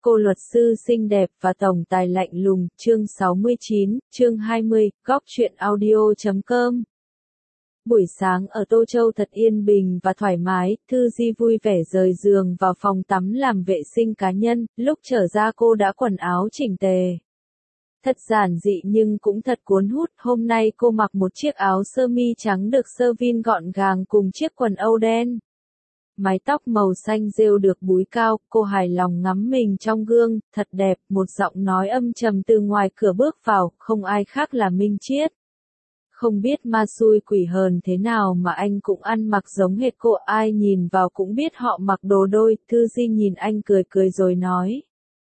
Cô luật sư xinh đẹp và tổng tài lạnh lùng, chương 69, chương 20, góc truyện audio.com. Buổi sáng ở Tô Châu thật yên bình và thoải mái, Thư Di vui vẻ rời giường vào phòng tắm làm vệ sinh cá nhân, lúc trở ra cô đã quần áo chỉnh tề. Thật giản dị nhưng cũng thật cuốn hút, hôm nay cô mặc một chiếc áo sơ mi trắng được sơ vin gọn gàng cùng chiếc quần âu đen. Mái tóc màu xanh rêu được búi cao, cô hài lòng ngắm mình trong gương, thật đẹp, một giọng nói âm trầm từ ngoài cửa bước vào, không ai khác là Minh Chiết. Không biết ma xui quỷ hờn thế nào mà anh cũng ăn mặc giống hệt cô, ai nhìn vào cũng biết họ mặc đồ đôi. Thư Di nhìn anh cười cười rồi nói.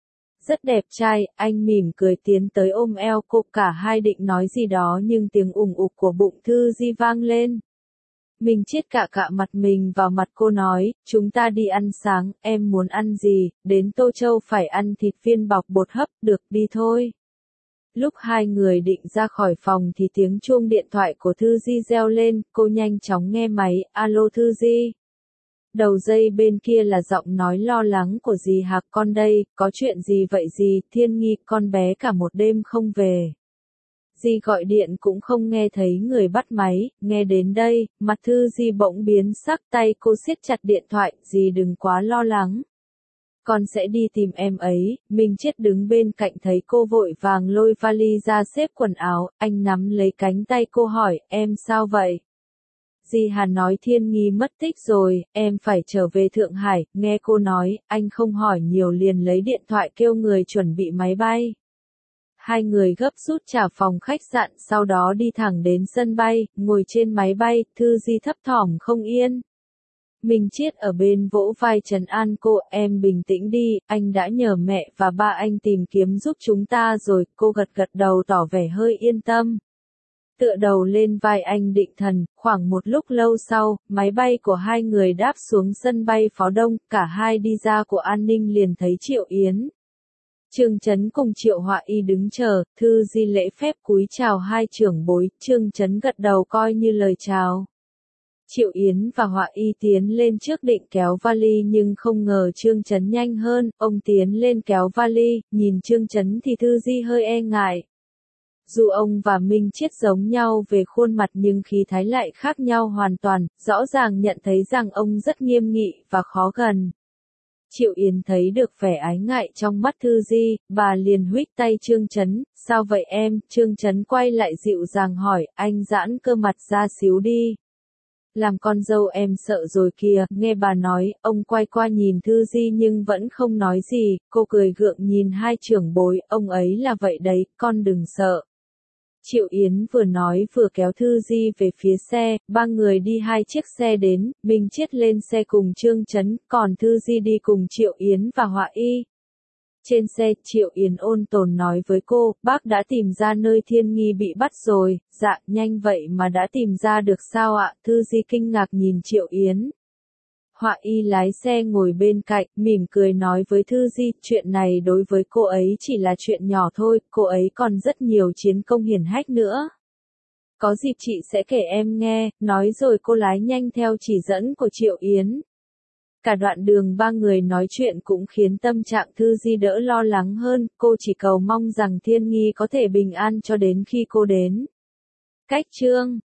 Rất đẹp trai, anh mỉm cười tiến tới ôm eo cô, cả hai định nói gì đó nhưng tiếng ùng ục của bụng Thư Di vang lên. Minh Chiết cạ mặt mình vào mặt cô nói, chúng ta đi ăn sáng, em muốn ăn gì, đến Tô Châu phải ăn thịt viên bọc bột hấp, được đi thôi. Lúc hai người định ra khỏi phòng thì tiếng chuông điện thoại của Thư Di reo lên, cô nhanh chóng nghe máy, alo Thư Di. Đầu dây bên kia là giọng nói lo lắng của dì Hạc, con đây, có chuyện gì vậy dì, Thiên Nghi, con bé cả một đêm không về. Dì gọi điện cũng không nghe thấy người bắt máy, nghe đến đây, mặt Thư Di bỗng biến sắc, tay cô siết chặt điện thoại, dì đừng quá lo lắng. Con sẽ đi tìm em ấy. Minh Chiết đứng bên cạnh thấy cô vội vàng lôi vali ra xếp quần áo, anh nắm lấy cánh tay cô hỏi, em sao vậy? Dì Hà nói Thiên Nghi mất tích rồi, em phải trở về Thượng Hải, nghe cô nói, anh không hỏi nhiều liền lấy điện thoại kêu người chuẩn bị máy bay. Hai người gấp rút trả phòng khách sạn, sau đó đi thẳng đến sân bay, ngồi trên máy bay, Thư Di thấp thỏm không yên. Minh Chiết ở bên vỗ vai trấn an cô, em bình tĩnh đi, anh đã nhờ mẹ và ba anh tìm kiếm giúp chúng ta rồi, cô gật gật đầu tỏ vẻ hơi yên tâm. Tựa đầu lên vai anh định thần, khoảng một lúc lâu sau, máy bay của hai người đáp xuống sân bay Phó Đông, cả hai đi ra của an ninh liền thấy Triệu Yến. Trương Chấn cùng Triệu Họa Y đứng chờ, Thư Di lễ phép cúi chào hai trưởng bối, Trương Chấn gật đầu coi như lời chào. Triệu Yến và Họa Y tiến lên trước định kéo vali nhưng không ngờ Trương Chấn nhanh hơn, ông tiến lên kéo vali, nhìn Trương Chấn thì Thư Di hơi e ngại. Dù ông và Minh Chiết giống nhau về khuôn mặt nhưng khí thái lại khác nhau hoàn toàn, rõ ràng nhận thấy rằng ông rất nghiêm nghị và khó gần. Triệu Yến thấy được vẻ ái ngại trong mắt Thư Di, bà liền huých tay Trương Chấn, sao vậy em? Trương Chấn quay lại dịu dàng hỏi, anh giãn cơ mặt ra xíu đi. Làm con dâu em sợ rồi kìa, nghe bà nói, ông quay qua nhìn Thư Di nhưng vẫn không nói gì, cô cười gượng nhìn hai trưởng bối, ông ấy là vậy đấy, con đừng sợ. Triệu Yến vừa nói vừa kéo Thư Di về phía xe, ba người đi hai chiếc xe đến, Minh Chiết lên xe cùng Trương Chấn, còn Thư Di đi cùng Triệu Yến và Họa Y. Trên xe, Triệu Yến ôn tồn nói với cô, bác đã tìm ra nơi Thiên Nghi bị bắt rồi, dạ, nhanh vậy mà đã tìm ra được sao ạ? Thư Di kinh ngạc nhìn Triệu Yến. Họa Y lái xe ngồi bên cạnh, mỉm cười nói với Thư Di, chuyện này đối với cô ấy chỉ là chuyện nhỏ thôi, cô ấy còn rất nhiều chiến công hiển hách nữa. Có dịp chị sẽ kể em nghe, nói rồi cô lái nhanh theo chỉ dẫn của Triệu Yến. Cả đoạn đường ba người nói chuyện cũng khiến tâm trạng Thư Di đỡ lo lắng hơn, cô chỉ cầu mong rằng Thiên Nghi có thể bình an cho đến khi cô đến. Cách chương